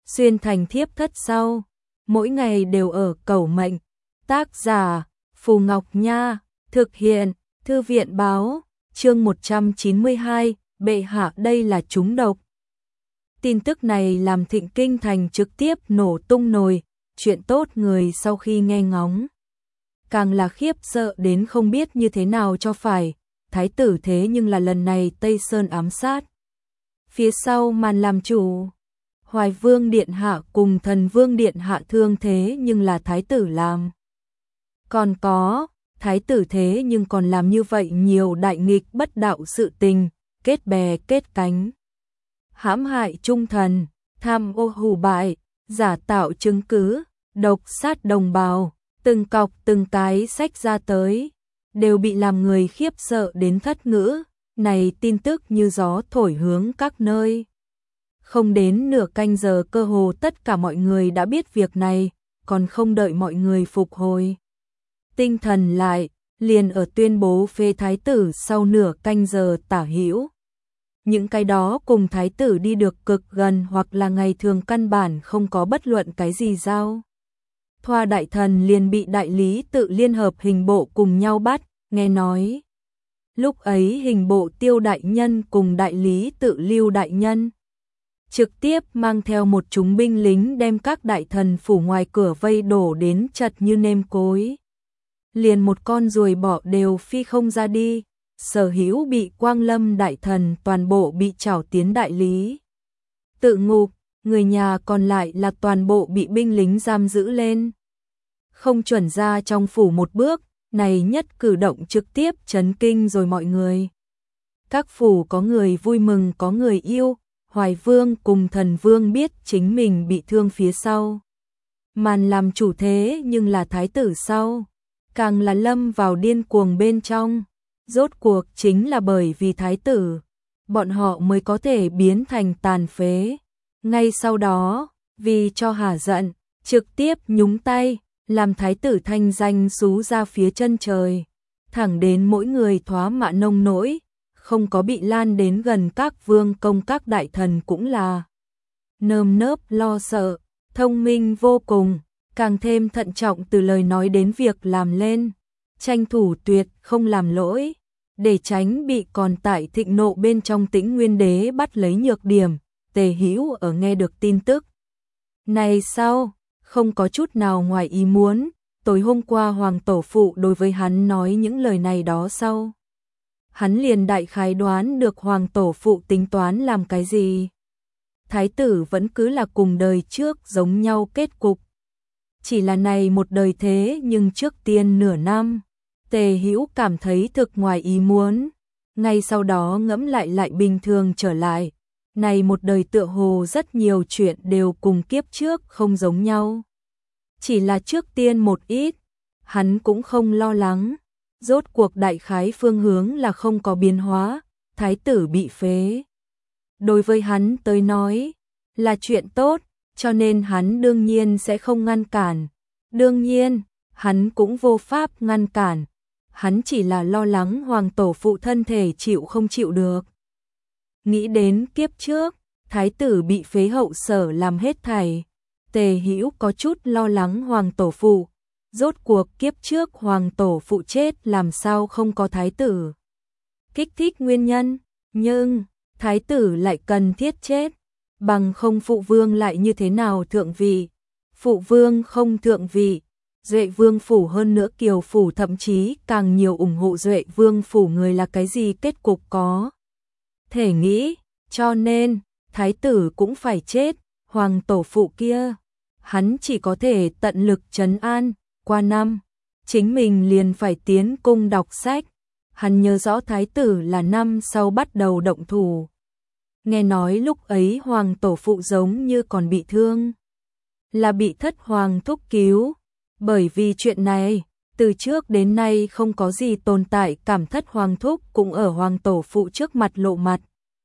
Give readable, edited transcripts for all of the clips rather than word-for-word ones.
xuyên thành thiếp thất sau, mỗi ngày đều ở cầu mệnh. Tác giả Phù Ngọc Nha, thực hiện Thư viện Báo, chương 192, bệ hạ đây là trúng độc. Tin tức này làm Thịnh Kinh Thành trực tiếp nổ tung nồi, chuyện tốt người sau khi nghe ngóng. Càng là khiếp sợ đến không biết như thế nào cho phải, thái tử thế nhưng là lần này Tây Sơn ám sát. Phía sau màn làm chủ, Hoài Vương Điện Hạ cùng Thần Vương Điện Hạ thương thế nhưng là thái tử làm. Còn có, thái tử thế nhưng còn làm như vậy nhiều đại nghịch bất đạo sự tình, kết bè kết cánh. Hãm hại trung thần, tham ô hủ bại, giả tạo chứng cứ, độc sát đồng bào, từng cọc từng cái sách ra tới, đều bị làm người khiếp sợ đến thất ngữ, này tin tức như gió thổi hướng các nơi. Không đến nửa canh giờ cơ hồ tất cả mọi người đã biết việc này, còn không đợi mọi người phục hồi tinh thần lại, liền ở tuyên bố phế thái tử sau nửa canh giờ tả hữu. Những cái đó cùng thái tử đi được cực gần hoặc là ngày thường căn bản không có bất luận cái gì giao thoa đại thần liền bị đại lý tự liên hợp hình bộ cùng nhau bắt, nghe nói. Lúc ấy hình bộ Tiêu đại nhân cùng đại lý tự Lưu đại nhân trực tiếp mang theo một chúng binh lính đem các đại thần phủ ngoài cửa vây đổ đến chật như nêm cối. Liền một con ruồi bọ đều phi không ra đi, sở hữu bị Quang Lâm đại thần toàn bộ bị trảo tiến đại lý tự ngục, người nhà còn lại là toàn bộ bị binh lính giam giữ lên. Không chuẩn ra trong phủ một bước, này nhất cử động trực tiếp chấn kinh rồi mọi người. Các phủ có người vui mừng có người yêu, Hoài Vương cùng Thần Vương biết chính mình bị thương phía sau. Màn làm chủ thế nhưng là thái tử sau, càng là lâm vào điên cuồng bên trong. Rốt cuộc chính là bởi vì thái tử, bọn họ mới có thể biến thành tàn phế. Ngay sau đó, vì cho hả giận, trực tiếp nhúng tay, làm thái tử thanh danh xú ra phía chân trời, thẳng đến mỗi người thoá mạ nông nỗi, không có bị lan đến gần các vương công các đại thần cũng là nơm nớp lo sợ, thông minh vô cùng, càng thêm thận trọng từ lời nói đến việc làm lên, tranh thủ tuyệt không làm lỗi, để tránh bị còn tại thịnh nộ bên trong Tĩnh Nguyên Đế bắt lấy nhược điểm. Tề Hữu ở nghe được tin tức này sau, không có chút nào ngoài ý muốn, tối hôm qua hoàng tổ phụ đối với hắn nói những lời này đó sau. Hắn liền đại khái đoán được hoàng tổ phụ tính toán làm cái gì. Thái tử vẫn cứ là cùng đời trước giống nhau kết cục. Chỉ là này một đời thế nhưng trước tiên nửa năm, Tề Hữu cảm thấy thực ngoài ý muốn, ngay sau đó ngẫm lại bình thường trở lại. Này một đời tựa hồ rất nhiều chuyện đều cùng kiếp trước không giống nhau. Chỉ là trước tiên một ít, hắn cũng không lo lắng. Rốt cuộc đại khái phương hướng là không có biến hóa, thái tử bị phế. Đối với hắn tới nói, là chuyện tốt, cho nên hắn đương nhiên sẽ không ngăn cản. Đương nhiên, hắn cũng vô pháp ngăn cản. Hắn chỉ là lo lắng hoàng tổ phụ thân thể chịu không chịu được. Nghĩ đến kiếp trước, thái tử bị phế hậu sở làm hết thảy. Tề Hữu có chút lo lắng hoàng tổ phụ. Rốt cuộc kiếp trước hoàng tổ phụ chết làm sao không có thái tử. Kích thích nguyên nhân, nhưng thái tử lại cần thiết chết. Bằng không phụ vương lại như thế nào thượng vị. Phụ vương không thượng vị. Duệ vương phủ hơn nữa Kiều phủ thậm chí càng nhiều ủng hộ Duệ vương phủ người là cái gì kết cục có thể nghĩ, cho nên thái tử cũng phải chết, hoàng tổ phụ kia, hắn chỉ có thể tận lực trấn an, qua năm, chính mình liền phải tiến cung đọc sách, hắn nhớ rõ thái tử là năm sau bắt đầu động thủ. Nghe nói lúc ấy hoàng tổ phụ giống như còn bị thương, là bị thất hoàng thúc cứu, bởi vì chuyện này, từ trước đến nay không có gì tồn tại cảm thất hoàng thúc cũng ở hoàng tổ phụ trước mặt lộ mặt.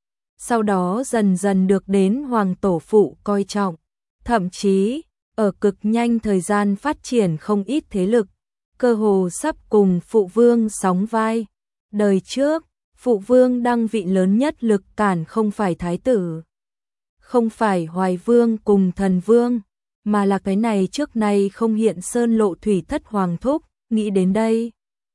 Sau đó dần dần được đến hoàng tổ phụ coi trọng, thậm chí ở cực nhanh thời gian phát triển không ít thế lực, cơ hồ sắp cùng phụ vương sóng vai. Đời trước, phụ vương đăng vị lớn nhất lực cản không phải thái tử, Không phải Hoài Vương cùng Thần Vương, mà là cái này trước nay không hiện sơn lộ thủy Thất Hoàng thúc. Nghĩ đến đây,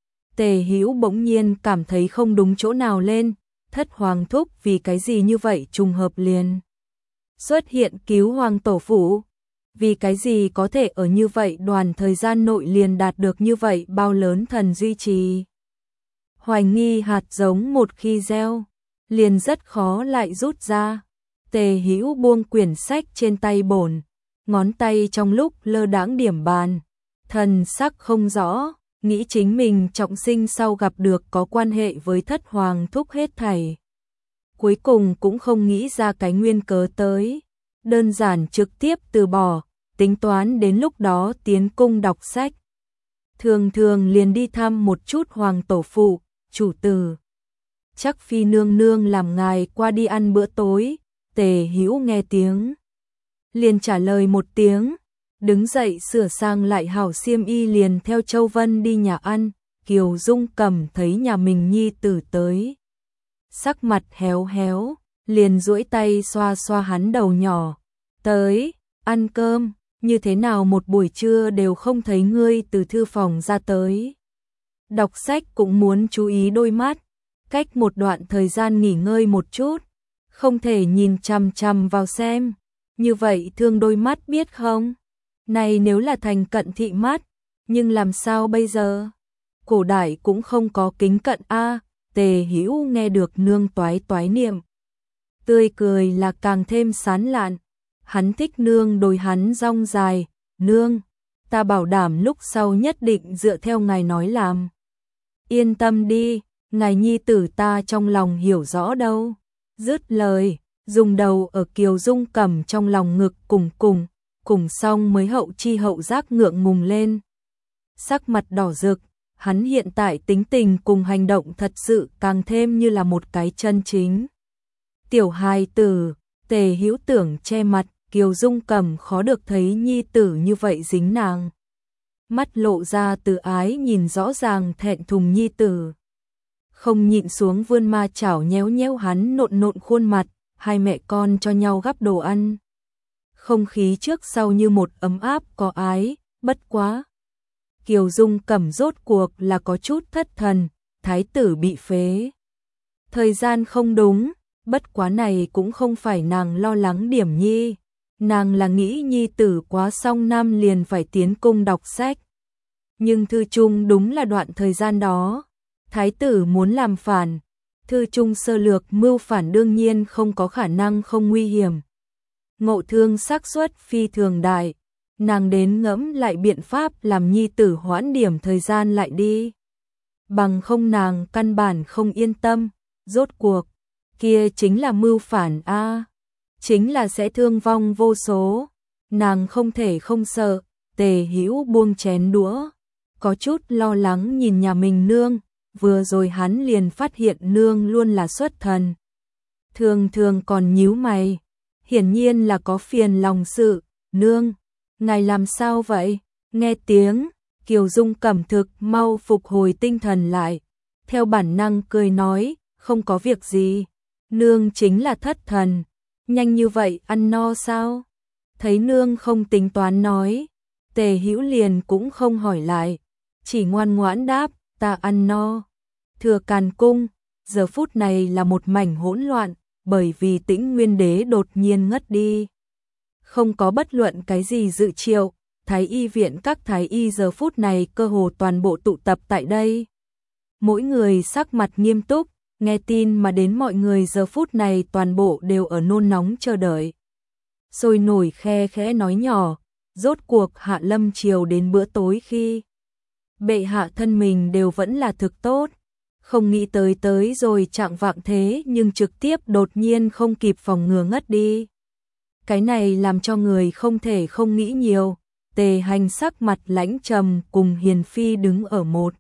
Tề Hữu bỗng nhiên cảm thấy không đúng chỗ nào lên. Thất Hoàng thúc vì cái gì như vậy trùng hợp liền xuất hiện cứu Hoàng tổ phủ? Vì cái gì có thể ở như vậy đoàn thời gian nội liền đạt được như vậy bao lớn thần duy trì? Hoài nghi hạt giống một khi gieo, liền rất khó lại rút ra. Tề Hữu buông quyển sách trên tay bổn, ngón tay trong lúc lơ đãng điểm bàn, thần sắc không rõ, nghĩ chính mình trọng sinh sau gặp được có quan hệ với Thất Hoàng thúc hết thảy. Cuối cùng cũng không nghĩ ra cái nguyên cớ tới, đơn giản trực tiếp từ bỏ, tính toán đến lúc đó tiến cung đọc sách. Thường thường liền đi thăm một chút Hoàng tổ phụ, chủ tử. Chắc phi nương nương làm ngài qua đi ăn bữa tối. Tề Hữu nghe tiếng, liền trả lời một tiếng, đứng dậy sửa sang lại hảo xiêm y liền theo Châu Vân đi nhà ăn. Kiều Dung Cẩm thấy nhà mình nhi tử tới, sắc mặt héo héo, liền duỗi tay xoa xoa hắn đầu nhỏ. Tới, ăn cơm, như thế nào một buổi trưa đều không thấy ngươi từ thư phòng ra tới. Đọc sách cũng muốn chú ý đôi mắt, cách một đoạn thời gian nghỉ ngơi một chút, không thể nhìn chằm chằm vào xem, như vậy thương đôi mắt biết không? Này nếu là thành cận thị mắt, nhưng làm sao bây giờ? Cổ đại cũng không có kính cận a. Tề Hữu nghe được nương toái toái niệm, tươi cười là càng thêm sán lạn. Hắn thích nương đối hắn rong dài, nương, ta bảo đảm lúc sau nhất định dựa theo ngài nói làm. Yên tâm đi, ngài nhi tử ta trong lòng hiểu rõ đâu. Dứt lời, dùng đầu ở Kiều Dung Cẩm trong lòng ngực cùng xong mới hậu chi hậu giác ngượng ngùng lên. Sắc mặt đỏ rực, hắn hiện tại tính tình cùng hành động thật sự càng thêm như là một cái chân chính tiểu hài tử. Tề Hữu tưởng che mặt, Kiều Dung Cẩm khó được thấy nhi tử như vậy dính nàng. Mắt lộ ra từ ái nhìn rõ ràng thẹn thùng nhi tử. Không nhịn xuống vươn ma chảo nhéo nhéo hắn nộn nộn khuôn mặt, hai mẹ con cho nhau gắp đồ ăn. Không khí trước sau như một ấm áp có ái, bất quá. Kiều Dung Cẩm rốt cuộc là có chút thất thần, thái tử bị phế. Thời gian không đúng, bất quá này cũng không phải nàng lo lắng điểm nhi. Nàng là nghĩ nhi tử quá xong năm liền phải tiến cung đọc sách. Nhưng thư trung đúng là đoạn thời gian đó, thái tử muốn làm phản, thư trung sơ lược mưu phản đương nhiên không có khả năng không nguy hiểm. Ngộ thương xác suất phi thường đại, nàng đến ngẫm lại biện pháp làm nhi tử hoãn điểm thời gian lại đi. Bằng không nàng căn bản không yên tâm, rốt cuộc, kia chính là mưu phản a, chính là sẽ thương vong vô số. Nàng không thể không sợ. Tề Hữu buông chén đũa, có chút lo lắng nhìn nhà mình nương, vừa rồi hắn liền phát hiện nương luôn là xuất thần. Thường thường còn nhíu mày, hiển nhiên là có phiền lòng sự. Nương, ngài làm sao vậy? Nghe tiếng, Kiều Dung Cẩm thực mau phục hồi tinh thần lại, theo bản năng cười nói, không có việc gì, nương chính là thất thần, nhanh như vậy ăn no sao? Thấy nương không tính toán nói, Tề Hữu liền cũng không hỏi lại, chỉ ngoan ngoãn đáp, ta ăn no. Thừa Càn Cung, giờ phút này là một mảnh hỗn loạn, bởi vì Tĩnh Nguyên Đế đột nhiên ngất đi. Không có bất luận cái gì dự triệu, Thái y viện các thái y giờ phút này cơ hồ toàn bộ tụ tập tại đây. Mỗi người sắc mặt nghiêm túc, nghe tin mà đến mọi người giờ phút này toàn bộ đều ở nôn nóng chờ đợi. Sôi nổi khe khẽ nói nhỏ, rốt cuộc Hạ Lâm chiều đến bữa tối khi bệ hạ thân mình đều vẫn là thực tốt, không nghĩ tới rồi trạng vạng thế nhưng trực tiếp đột nhiên không kịp phòng ngừa ngất đi. Cái này làm cho người không thể không nghĩ nhiều. Tề Hành sắc mặt lãnh trầm cùng Hiền Phi đứng ở một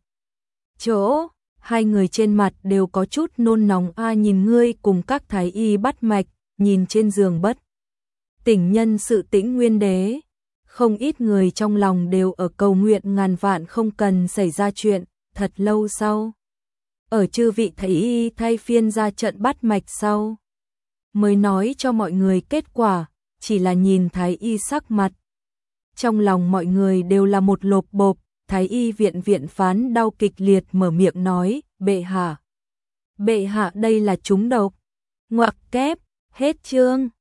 chỗ, hai người trên mặt đều có chút nôn nóng nhìn ngươi cùng các thái y bắt mạch, nhìn trên giường bất tỉnh nhân sự Tĩnh Nguyên Đế. Không ít người trong lòng đều ở cầu nguyện ngàn vạn không cần xảy ra chuyện. Thật lâu sau, ở chư vị thái y thay phiên ra trận bắt mạch sau, mới nói cho mọi người kết quả, chỉ là nhìn Thái y sắc mặt. Trong lòng mọi người đều là một lộp bộp, Thái y viện phán đau kịch liệt mở miệng nói, bệ hạ. Bệ hạ đây là trúng độc. Ngoặc kép, hết chương.